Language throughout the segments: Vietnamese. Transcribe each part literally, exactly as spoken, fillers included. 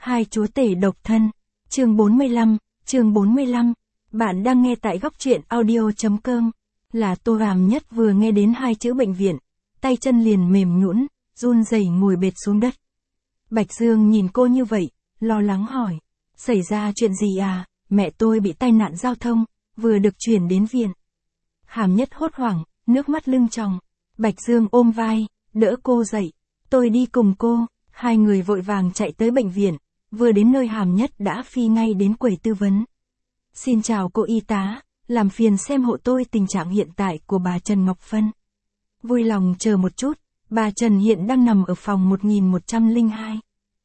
Hai chúa tể độc thân. Chương bốn mươi lăm, chương bốn mươi lăm. Bạn đang nghe tại góc truyện audio chấm com. Là Tô Hàm Nhất vừa nghe đến hai chữ bệnh viện, tay chân liền mềm nhũn, run rẩy ngồi bệt xuống đất. Bạch Dương nhìn cô như vậy, lo lắng hỏi, xảy ra chuyện gì à? Mẹ tôi bị tai nạn giao thông, vừa được chuyển đến viện. Hàm Nhất hốt hoảng, nước mắt lưng tròng. Bạch Dương ôm vai, đỡ cô dậy. Tôi đi cùng cô. Hai người vội vàng chạy tới bệnh viện. Vừa đến nơi Hàm Nhất đã phi ngay đến quầy tư vấn. Xin chào cô y tá, làm phiền xem hộ tôi tình trạng hiện tại của bà Trần Ngọc Phân. Vui lòng chờ một chút, bà Trần hiện đang nằm ở phòng một nghìn một trăm lẻ hai.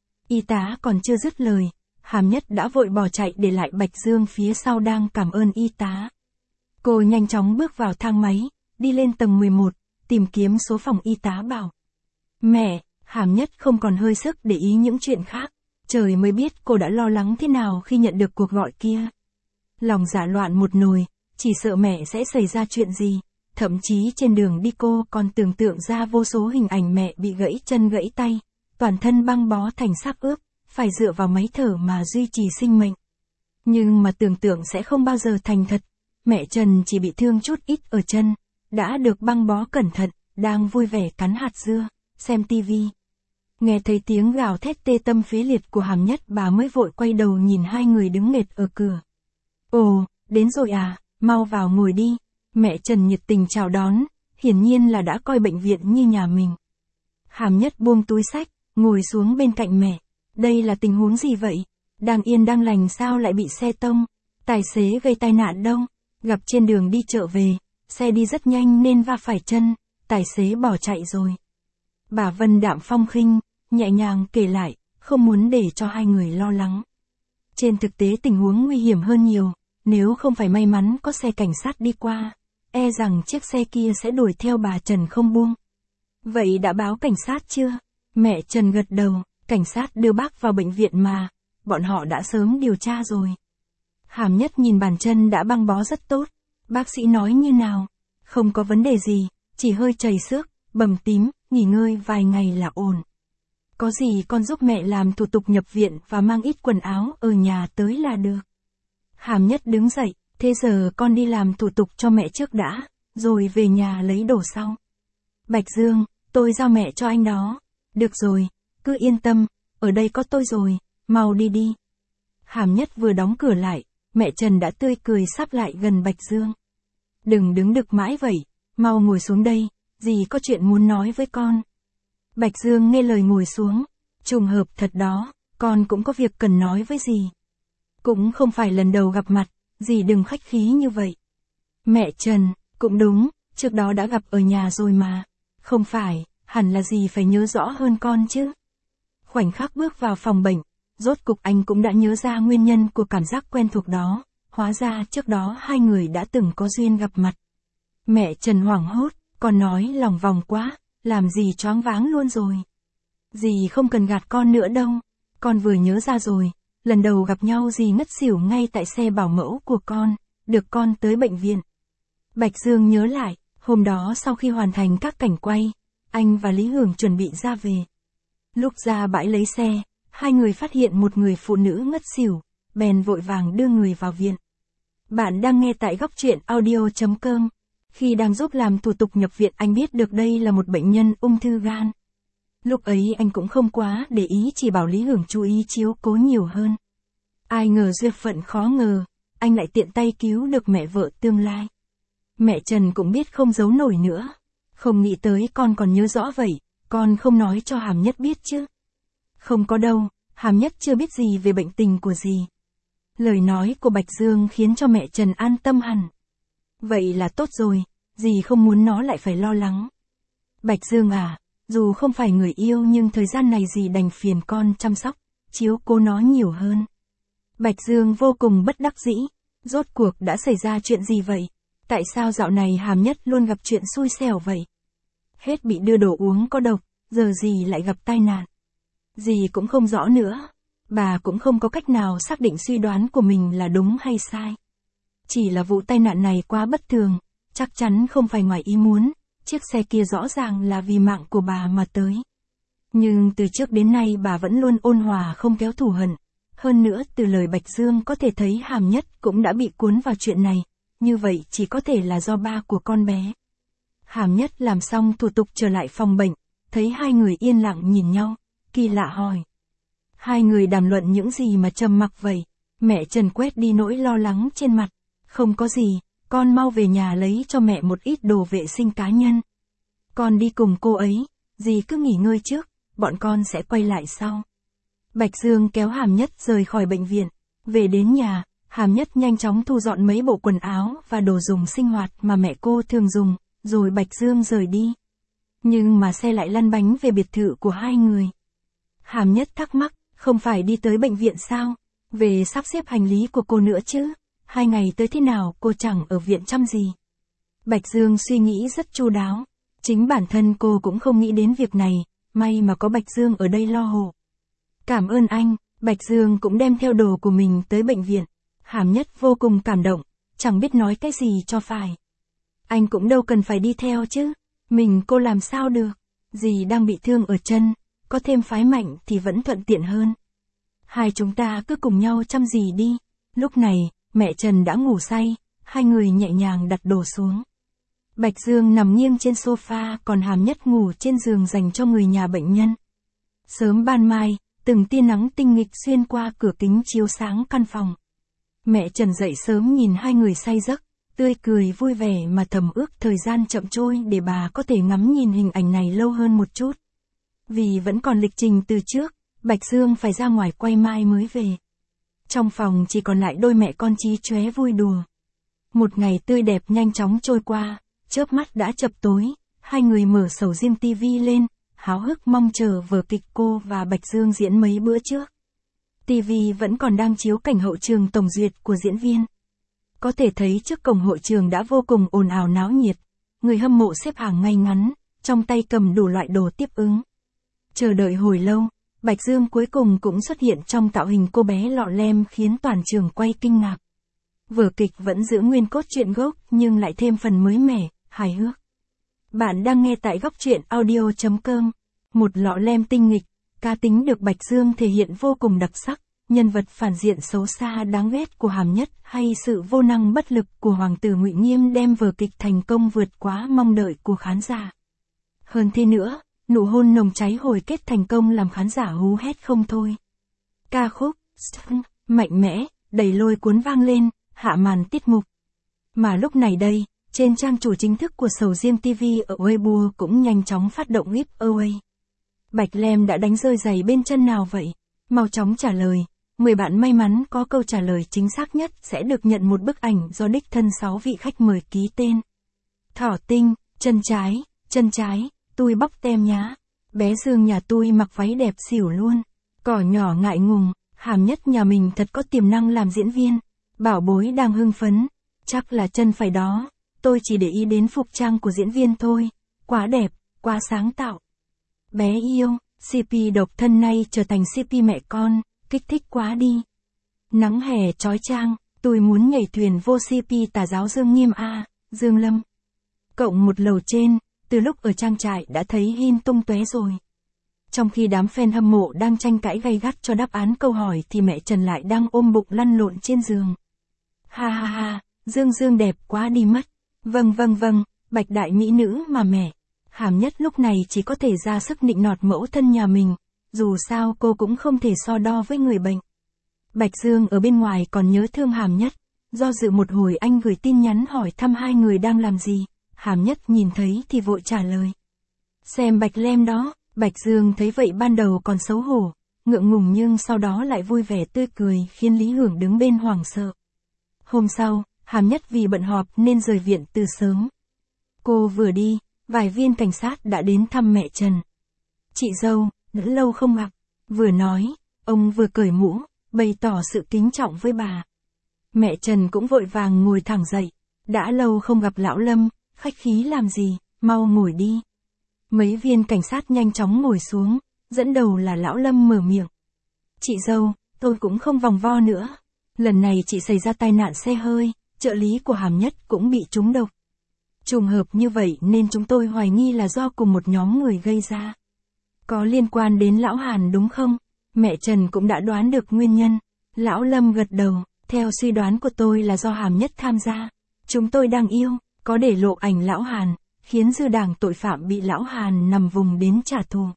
Y tá còn chưa dứt lời, Hàm Nhất đã vội bỏ chạy để lại Bạch Dương phía sau đang cảm ơn y tá. Cô nhanh chóng bước vào thang máy, đi lên tầng mười một, tìm kiếm số phòng y tá bảo. Mẹ, Hàm Nhất không còn hơi sức để ý những chuyện khác. Trời mới biết cô đã lo lắng thế nào khi nhận được cuộc gọi kia. Lòng dạ loạn một nồi, chỉ sợ mẹ sẽ xảy ra chuyện gì. Thậm chí trên đường đi cô còn tưởng tượng ra vô số hình ảnh mẹ bị gãy chân gãy tay, toàn thân băng bó thành xác ướp, phải dựa vào máy thở mà duy trì sinh mệnh. Nhưng mà tưởng tượng sẽ không bao giờ thành thật. Mẹ Trần chỉ bị thương chút ít ở chân, đã được băng bó cẩn thận, đang vui vẻ cắn hạt dưa, xem tivi. Nghe thấy tiếng gào thét tê tâm phế liệt của Hàm Nhất, bà mới vội quay đầu nhìn hai người đứng nghệt ở cửa. Ồ, đến rồi à, mau vào ngồi đi. Mẹ Trần nhiệt tình chào đón, hiển nhiên là đã coi bệnh viện như nhà mình. Hàm Nhất buông túi xách, ngồi xuống bên cạnh mẹ. Đây là tình huống gì vậy? Đang yên đang lành sao lại bị xe tông? Tài xế gây tai nạn đâu? Gặp trên đường đi chợ về, xe đi rất nhanh nên va phải chân, tài xế bỏ chạy rồi. Bà Vân đạm phong khinh, nhẹ nhàng kể lại, không muốn để cho hai người lo lắng. Trên thực tế tình huống nguy hiểm hơn nhiều, nếu không phải may mắn có xe cảnh sát đi qua, e rằng chiếc xe kia sẽ đuổi theo bà Trần không buông. Vậy đã báo cảnh sát chưa? Mẹ Trần gật đầu, cảnh sát đưa bác vào bệnh viện mà, bọn họ đã sớm điều tra rồi. Hàm Nhất nhìn bàn chân đã băng bó rất tốt, bác sĩ nói như nào? Không có vấn đề gì, chỉ hơi chảy xước, bầm tím, nghỉ ngơi vài ngày là ổn. Có gì con giúp mẹ làm thủ tục nhập viện và mang ít quần áo ở nhà tới là được. Hàm Nhất đứng dậy, thế giờ con đi làm thủ tục cho mẹ trước đã, rồi về nhà lấy đồ sau. Bạch Dương, tôi giao mẹ cho anh đó. Được rồi, cứ yên tâm, ở đây có tôi rồi, mau đi đi. Hàm Nhất vừa đóng cửa lại, mẹ Trần đã tươi cười sắp lại gần Bạch Dương. Đừng đứng đực mãi vậy, mau ngồi xuống đây, dì có chuyện muốn nói với con. Bạch Dương nghe lời ngồi xuống, trùng hợp thật đó, con cũng có việc cần nói với dì. Cũng không phải lần đầu gặp mặt, dì đừng khách khí như vậy. Mẹ Trần, cũng đúng, trước đó đã gặp ở nhà rồi mà. Không phải, hẳn là dì phải nhớ rõ hơn con chứ. Khoảnh khắc bước vào phòng bệnh, rốt cục anh cũng đã nhớ ra nguyên nhân của cảm giác quen thuộc đó, hóa ra trước đó hai người đã từng có duyên gặp mặt. Mẹ Trần hoảng hốt, con nói lòng vòng quá, làm dì choáng váng luôn rồi. Dì không cần gạt con nữa đâu, con vừa nhớ ra rồi, lần đầu gặp nhau dì ngất xỉu ngay tại xe bảo mẫu của con, được con tới bệnh viện. Bạch Dương nhớ lại, hôm đó sau khi hoàn thành các cảnh quay, anh và Lý Hưởng chuẩn bị ra về. Lúc ra bãi lấy xe, hai người phát hiện một người phụ nữ ngất xỉu, bèn vội vàng đưa người vào viện. Bạn đang nghe tại góc truyện audio chấm com. Khi đang giúp làm thủ tục nhập viện anh biết được đây là một bệnh nhân ung thư gan. Lúc ấy anh cũng không quá để ý, chỉ bảo Lý Hưởng chú ý chiếu cố nhiều hơn. Ai ngờ duyên phận khó ngờ, anh lại tiện tay cứu được mẹ vợ tương lai. Mẹ Trần cũng biết không giấu nổi nữa. Không nghĩ tới con còn nhớ rõ vậy, con không nói cho Hàm Nhất biết chứ. Không có đâu, Hàm Nhất chưa biết gì về bệnh tình của dì. Lời nói của Bạch Dương khiến cho mẹ Trần an tâm hẳn. Vậy là tốt rồi, dì không muốn nó lại phải lo lắng. Bạch Dương à, dù không phải người yêu nhưng thời gian này dì đành phiền con chăm sóc, chiếu cố nó nhiều hơn. Bạch Dương vô cùng bất đắc dĩ, rốt cuộc đã xảy ra chuyện gì vậy? Tại sao dạo này Hàm Nhất luôn gặp chuyện xui xẻo vậy? Hết bị đưa đồ uống có độc, giờ dì lại gặp tai nạn. Dì cũng không rõ nữa, bà cũng không có cách nào xác định suy đoán của mình là đúng hay sai. Chỉ là vụ tai nạn này quá bất thường, chắc chắn không phải ngoài ý muốn, chiếc xe kia rõ ràng là vì mạng của bà mà tới. Nhưng từ trước đến nay bà vẫn luôn ôn hòa không kéo thù hận. Hơn nữa từ lời Bạch Dương có thể thấy Hàm Nhất cũng đã bị cuốn vào chuyện này, như vậy chỉ có thể là do ba của con bé. Hàm Nhất làm xong thủ tục trở lại phòng bệnh, thấy hai người yên lặng nhìn nhau, kỳ lạ hỏi. Hai người đàm luận những gì mà trầm mặc vậy? Mẹ Trần quét đi nỗi lo lắng trên mặt. Không có gì, con mau về nhà lấy cho mẹ một ít đồ vệ sinh cá nhân. Con đi cùng cô ấy, dì cứ nghỉ ngơi trước, bọn con sẽ quay lại sau. Bạch Dương kéo Hàm Nhất rời khỏi bệnh viện. Về đến nhà, Hàm Nhất nhanh chóng thu dọn mấy bộ quần áo và đồ dùng sinh hoạt mà mẹ cô thường dùng, rồi Bạch Dương rời đi. Nhưng mà xe lại lăn bánh về biệt thự của hai người. Hàm Nhất thắc mắc, không phải đi tới bệnh viện sao? Về sắp xếp hành lý của cô nữa chứ? Hai ngày tới thế nào cô chẳng ở viện chăm gì? Bạch Dương suy nghĩ rất chu đáo. Chính bản thân cô cũng không nghĩ đến việc này, may mà có Bạch Dương ở đây lo hộ. Cảm ơn anh, Bạch Dương cũng đem theo đồ của mình tới bệnh viện. Hàm Nhất vô cùng cảm động, chẳng biết nói cái gì cho phải. Anh cũng đâu cần phải đi theo chứ, mình cô làm sao được, dì đang bị thương ở chân, có thêm phái mạnh thì vẫn thuận tiện hơn. Hai chúng ta cứ cùng nhau chăm dì đi. Lúc này, mẹ Trần đã ngủ say, hai người nhẹ nhàng đặt đồ xuống. Bạch Dương nằm nghiêng trên sofa, còn Hàm Nhất ngủ trên giường dành cho người nhà bệnh nhân. Sớm ban mai, từng tia nắng tinh nghịch xuyên qua cửa kính chiếu sáng căn phòng. Mẹ Trần dậy sớm nhìn hai người say giấc, tươi cười vui vẻ mà thầm ước thời gian chậm trôi để bà có thể ngắm nhìn hình ảnh này lâu hơn một chút. Vì vẫn còn lịch trình từ trước, Bạch Dương phải ra ngoài quay mai mới về. Trong phòng chỉ còn lại đôi mẹ con chí chóe vui đùa. Một ngày tươi đẹp nhanh chóng trôi qua, chớp mắt đã chập tối, hai người mở sầu riêng tivi lên, háo hức mong chờ vở kịch cô và Bạch Dương diễn mấy bữa trước. tivi vẫn còn đang chiếu cảnh hậu trường tổng duyệt của diễn viên. Có thể thấy trước cổng hội trường đã vô cùng ồn ào náo nhiệt, người hâm mộ xếp hàng ngay ngắn, trong tay cầm đủ loại đồ tiếp ứng. Chờ đợi hồi lâu, Bạch Dương cuối cùng cũng xuất hiện trong tạo hình cô bé lọ lem khiến toàn trường quay kinh ngạc. Vở kịch vẫn giữ nguyên cốt truyện gốc nhưng lại thêm phần mới mẻ, hài hước. Bạn đang nghe tại góc truyện audio chấm com. Một lọ lem tinh nghịch, cá tính được Bạch Dương thể hiện vô cùng đặc sắc, nhân vật phản diện xấu xa đáng ghét của Hàm Nhất hay sự vô năng bất lực của Hoàng tử Ngụy Nghiêm đem vở kịch thành công vượt quá mong đợi của khán giả. Hơn thế nữa, nụ hôn nồng cháy hồi kết thành công làm khán giả hú hét không thôi. Ca khúc mạnh mẽ, đầy lôi cuốn vang lên, hạ màn tiết mục. Mà lúc này đây, trên trang chủ chính thức của sầu riêng ti vi ở Weibo cũng nhanh chóng phát động giveaway. Bạch Lem đã đánh rơi giày bên chân nào vậy? Mau chóng trả lời. mười bạn may mắn có câu trả lời chính xác nhất sẽ được nhận một bức ảnh do đích thân sáu vị khách mời ký tên. Thỏ Tinh, chân trái, chân trái, tui bóc tem nhá. Bé Dương nhà tui mặc váy đẹp xỉu luôn. Cỏ nhỏ ngại ngùng, Hàm Nhất nhà mình thật có tiềm năng làm diễn viên. Bảo bối đang hưng phấn. Chắc là chân phải đó. Tôi chỉ để ý đến phục trang của diễn viên thôi. Quá đẹp, quá sáng tạo. Bé yêu, xê pê độc thân nay trở thành xê pê mẹ con, kích thích quá đi. Nắng hè chói chang, tôi muốn nhảy thuyền vô xê pê tà giáo Dương Nghiêm A, Dương Lâm. Cộng một lầu trên, từ lúc ở trang trại đã thấy hin tung tóe rồi. Trong khi đám fan hâm mộ đang tranh cãi gay gắt cho đáp án câu hỏi thì mẹ Trần lại đang ôm bụng lăn lộn trên giường. Ha ha ha, Dương Dương đẹp quá đi mất. Vâng vâng vâng, bạch đại mỹ nữ mà mẹ. Hàm Nhất lúc này chỉ có thể ra sức nịnh nọt mẫu thân nhà mình, dù sao cô cũng không thể so đo với người bệnh. Bạch Dương ở bên ngoài còn nhớ thương Hàm Nhất, do dự một hồi anh gửi tin nhắn hỏi thăm hai người đang làm gì, Hàm Nhất nhìn thấy thì vội trả lời. Xem Bạch Lem đó, Bạch Dương thấy vậy ban đầu còn xấu hổ, ngượng ngùng nhưng sau đó lại vui vẻ tươi cười khiến Lý Hưởng đứng bên hoảng sợ. Hôm sau, Hàm Nhất vì bận họp nên rời viện từ sớm. Cô vừa đi, vài viên cảnh sát đã đến thăm mẹ Trần. Chị dâu, đã lâu không gặp. Vừa nói, ông vừa cởi mũ, bày tỏ sự kính trọng với bà. Mẹ Trần cũng vội vàng ngồi thẳng dậy. Đã lâu không gặp lão Lâm, khách khí làm gì, mau ngồi đi. Mấy viên cảnh sát nhanh chóng ngồi xuống, dẫn đầu là lão Lâm mở miệng. Chị dâu, tôi cũng không vòng vo nữa. Lần này chị xảy ra tai nạn xe hơi, trợ lý của Hàm Nhất cũng bị trúng độc. Trùng hợp như vậy nên chúng tôi hoài nghi là do cùng một nhóm người gây ra. Có liên quan đến lão Hàn đúng không? Mẹ Trần cũng đã đoán được nguyên nhân. Lão Lâm gật đầu, theo suy đoán của tôi là do Hàm Nhất tham gia. Chúng tôi đang yêu, có để lộ ảnh lão Hàn, khiến dư đảng tội phạm bị lão Hàn nằm vùng đến trả thù.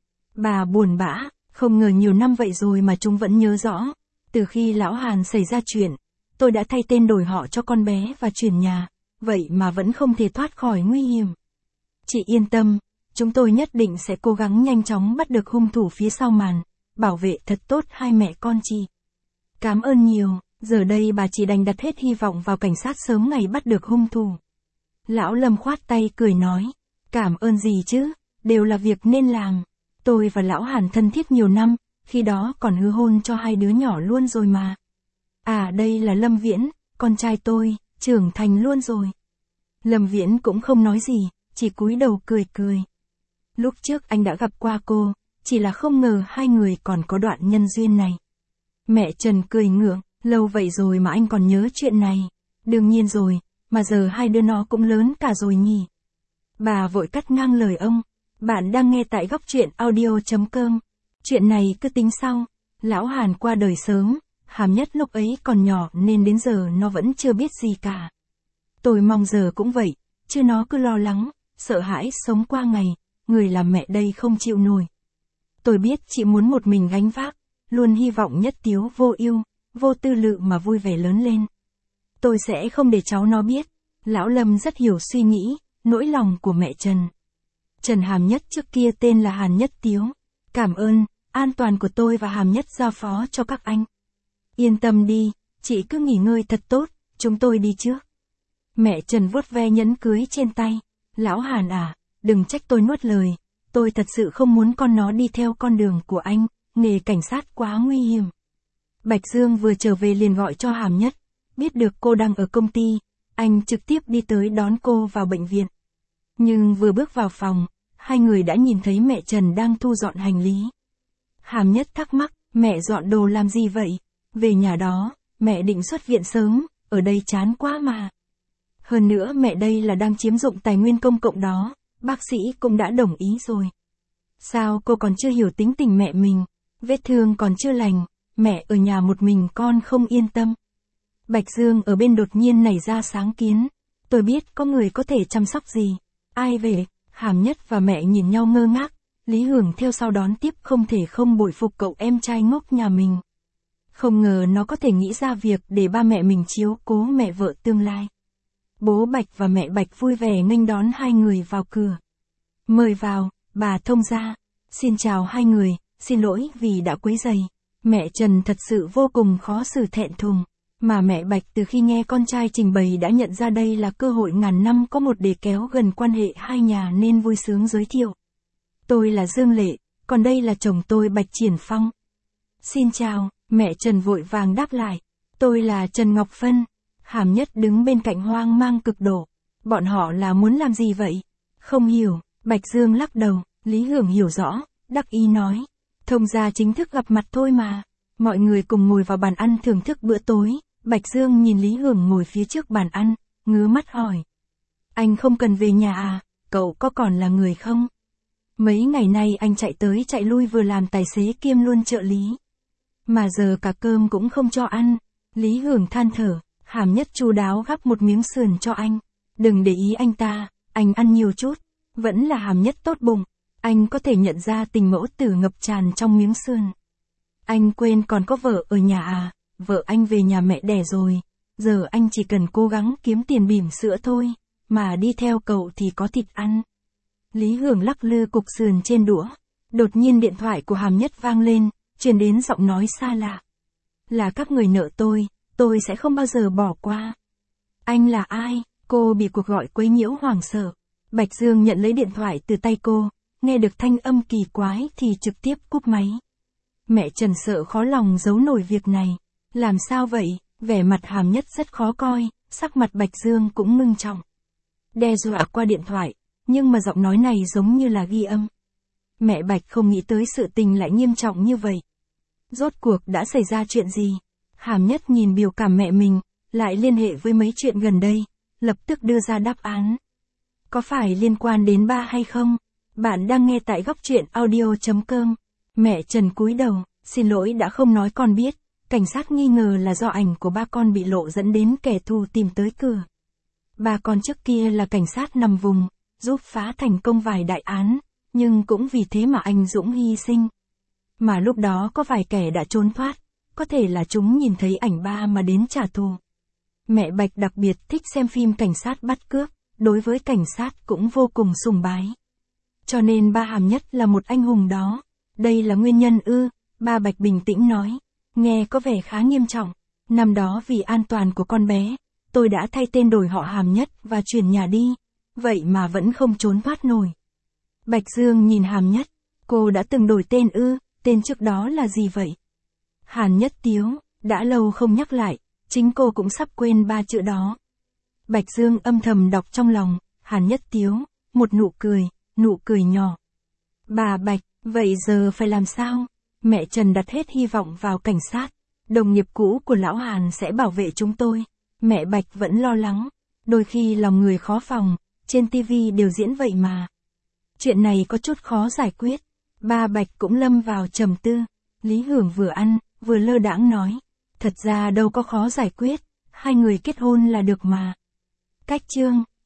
Bà buồn bã, không ngờ nhiều năm vậy rồi mà chúng vẫn nhớ rõ. Từ khi lão Hàn xảy ra chuyện, tôi đã thay tên đổi họ cho con bé và chuyển nhà, vậy mà vẫn không thể thoát khỏi nguy hiểm. Chị yên tâm, chúng tôi nhất định sẽ cố gắng nhanh chóng bắt được hung thủ phía sau màn, bảo vệ thật tốt hai mẹ con chị. Cảm ơn nhiều, giờ đây bà chỉ đành đặt hết hy vọng vào cảnh sát sớm ngày bắt được hung thủ. Lão Lâm khoát tay cười nói, cảm ơn gì chứ, đều là việc nên làm. Tôi và lão Hàn thân thiết nhiều năm, khi đó còn hứa hôn cho hai đứa nhỏ luôn rồi mà. À đây là Lâm Viễn, con trai tôi, trưởng thành luôn rồi. Lâm Viễn cũng không nói gì, chỉ cúi đầu cười cười. Lúc trước anh đã gặp qua cô, chỉ là không ngờ hai người còn có đoạn nhân duyên này. Mẹ Trần cười ngượng, lâu vậy rồi mà anh còn nhớ chuyện này. Đương nhiên rồi, mà giờ hai đứa nó cũng lớn cả rồi nhỉ. Bà vội cắt ngang lời ông. Bạn đang nghe tại góc truyện audio chấm com. Chuyện này cứ tính sau. Lão Hàn qua đời sớm, Hàm Nhất lúc ấy còn nhỏ nên đến giờ nó vẫn chưa biết gì cả. Tôi mong giờ cũng vậy, chứ nó cứ lo lắng, sợ hãi sống qua ngày, người làm mẹ đây không chịu nổi. Tôi biết chị muốn một mình gánh vác, luôn hy vọng Nhất Tiếu vô ưu, vô tư lự mà vui vẻ lớn lên. Tôi sẽ không để cháu nó biết. Lão Lâm rất hiểu suy nghĩ, nỗi lòng của mẹ Trần. Trần Hàm Nhất trước kia tên là Hàn Nhất Tiếu. Cảm ơn, an toàn của tôi và Hàm Nhất giao phó cho các anh. Yên tâm đi, chị cứ nghỉ ngơi thật tốt, chúng tôi đi trước. Mẹ Trần vuốt ve nhẫn cưới trên tay. Lão Hàn à, đừng trách tôi nuốt lời. Tôi thật sự không muốn con nó đi theo con đường của anh, nghề cảnh sát quá nguy hiểm. Bạch Dương vừa trở về liền gọi cho Hàm Nhất. Biết được cô đang ở công ty, anh trực tiếp đi tới đón cô vào bệnh viện. Nhưng vừa bước vào phòng, hai người đã nhìn thấy mẹ Trần đang thu dọn hành lý. Hàm Nhất thắc mắc, mẹ dọn đồ làm gì vậy? Về nhà đó, mẹ định xuất viện sớm, ở đây chán quá mà. Hơn nữa mẹ đây là đang chiếm dụng tài nguyên công cộng đó, bác sĩ cũng đã đồng ý rồi. Sao cô còn chưa hiểu tính tình mẹ mình, vết thương còn chưa lành, mẹ ở nhà một mình con không yên tâm. Bạch Dương ở bên đột nhiên nảy ra sáng kiến, tôi biết có người có thể chăm sóc gì. Ai về? Hàm Nhất và mẹ nhìn nhau ngơ ngác, Lý Hưởng theo sau đón tiếp không thể không bội phục cậu em trai ngốc nhà mình. Không ngờ nó có thể nghĩ ra việc để ba mẹ mình chiếu cố mẹ vợ tương lai. Bố Bạch và mẹ Bạch vui vẻ nghênh đón hai người vào cửa. Mời vào, bà thông gia. Xin chào hai người, xin lỗi vì đã quấy rầy. Mẹ Trần thật sự vô cùng khó xử thẹn thùng. Mà mẹ Bạch từ khi nghe con trai trình bày đã nhận ra đây là cơ hội ngàn năm có một để kéo gần quan hệ hai nhà nên vui sướng giới thiệu. Tôi là Dương Lệ, còn đây là chồng tôi Bạch Triển Phong. Xin chào, mẹ Trần vội vàng đáp lại. Tôi là Trần Ngọc Phân. Hàm Nhất đứng bên cạnh hoang mang cực độ. Bọn họ là muốn làm gì vậy? Không hiểu, Bạch Dương lắc đầu, Lý Hưởng hiểu rõ, đắc ý nói. Thông gia chính thức gặp mặt thôi mà. Mọi người cùng ngồi vào bàn ăn thưởng thức bữa tối. Bạch Dương nhìn Lý Hưởng ngồi phía trước bàn ăn, ngứa mắt hỏi. Anh không cần về nhà à, cậu có còn là người không? Mấy ngày nay anh chạy tới chạy lui vừa làm tài xế kiêm luôn trợ lý. Mà giờ cả cơm cũng không cho ăn. Lý Hưởng than thở, Hàm Nhất chu đáo gắp một miếng sườn cho anh. Đừng để ý anh ta, anh ăn nhiều chút. Vẫn là Hàm Nhất tốt bụng. Anh có thể nhận ra tình mẫu tử ngập tràn trong miếng sườn. Anh quên còn có vợ ở nhà à? Vợ anh về nhà mẹ đẻ rồi. Giờ anh chỉ cần cố gắng kiếm tiền bỉm sữa thôi. Mà đi theo cậu thì có thịt ăn. Lý Hưởng lắc lư cục sườn trên đũa. Đột nhiên điện thoại của Hàm Nhất vang lên, truyền đến giọng nói xa lạ. Là các người nợ tôi, tôi sẽ không bao giờ bỏ qua. Anh là ai? Cô bị cuộc gọi quấy nhiễu hoảng sợ. Bạch Dương nhận lấy điện thoại từ tay cô, nghe được thanh âm kỳ quái thì trực tiếp cúp máy. Mẹ Trần sợ khó lòng giấu nổi việc này. Làm sao vậy? Vẻ mặt Hàm Nhất rất khó coi, sắc mặt Bạch Dương cũng ngưng trọng. Đe dọa qua điện thoại, nhưng mà giọng nói này giống như là ghi âm. Mẹ Bạch không nghĩ tới sự tình lại nghiêm trọng như vậy. Rốt cuộc đã xảy ra chuyện gì? Hàm Nhất nhìn biểu cảm mẹ mình, lại liên hệ với mấy chuyện gần đây, lập tức đưa ra đáp án. Có phải liên quan đến ba hay không? Bạn đang nghe tại góc truyện audio.com. Mẹ Trần cúi đầu, xin lỗi đã không nói con biết. Cảnh sát nghi ngờ là do ảnh của ba con bị lộ dẫn đến kẻ thù tìm tới cửa. Ba con trước kia là cảnh sát nằm vùng, giúp phá thành công vài đại án, nhưng cũng vì thế mà anh Dũng hy sinh. Mà lúc đó có vài kẻ đã trốn thoát, có thể là chúng nhìn thấy ảnh ba mà đến trả thù. Mẹ Bạch đặc biệt thích xem phim cảnh sát bắt cướp, đối với cảnh sát cũng vô cùng sùng bái. Cho nên ba Hàm Nhất là một anh hùng đó. Đây là nguyên nhân ư, ba Bạch bình tĩnh nói. Nghe có vẻ khá nghiêm trọng. Năm đó vì an toàn của con bé, tôi đã thay tên đổi họ Hàm Nhất và chuyển nhà đi. Vậy mà vẫn không trốn thoát nổi. Bạch Dương nhìn Hàm Nhất. Cô đã từng đổi tên ư, tên trước đó là gì vậy? Hàn Nhất Tiếu, đã lâu không nhắc lại, chính cô cũng sắp quên ba chữ đó. Bạch Dương âm thầm đọc trong lòng, Hàn Nhất Tiếu, một nụ cười, nụ cười nhỏ. Bà Bạch, vậy giờ phải làm sao? Mẹ Trần đặt hết hy vọng vào cảnh sát. Đồng nghiệp cũ của lão Hàn sẽ bảo vệ chúng tôi. Mẹ Bạch vẫn lo lắng. Đôi khi lòng người khó phòng, trên tivi đều diễn vậy mà. Chuyện này có chút khó giải quyết. Ba Bạch cũng lâm vào trầm tư. Lý Hưởng vừa ăn, vừa lơ đãng nói. Thật ra đâu có khó giải quyết, hai người kết hôn là được mà. Cách chương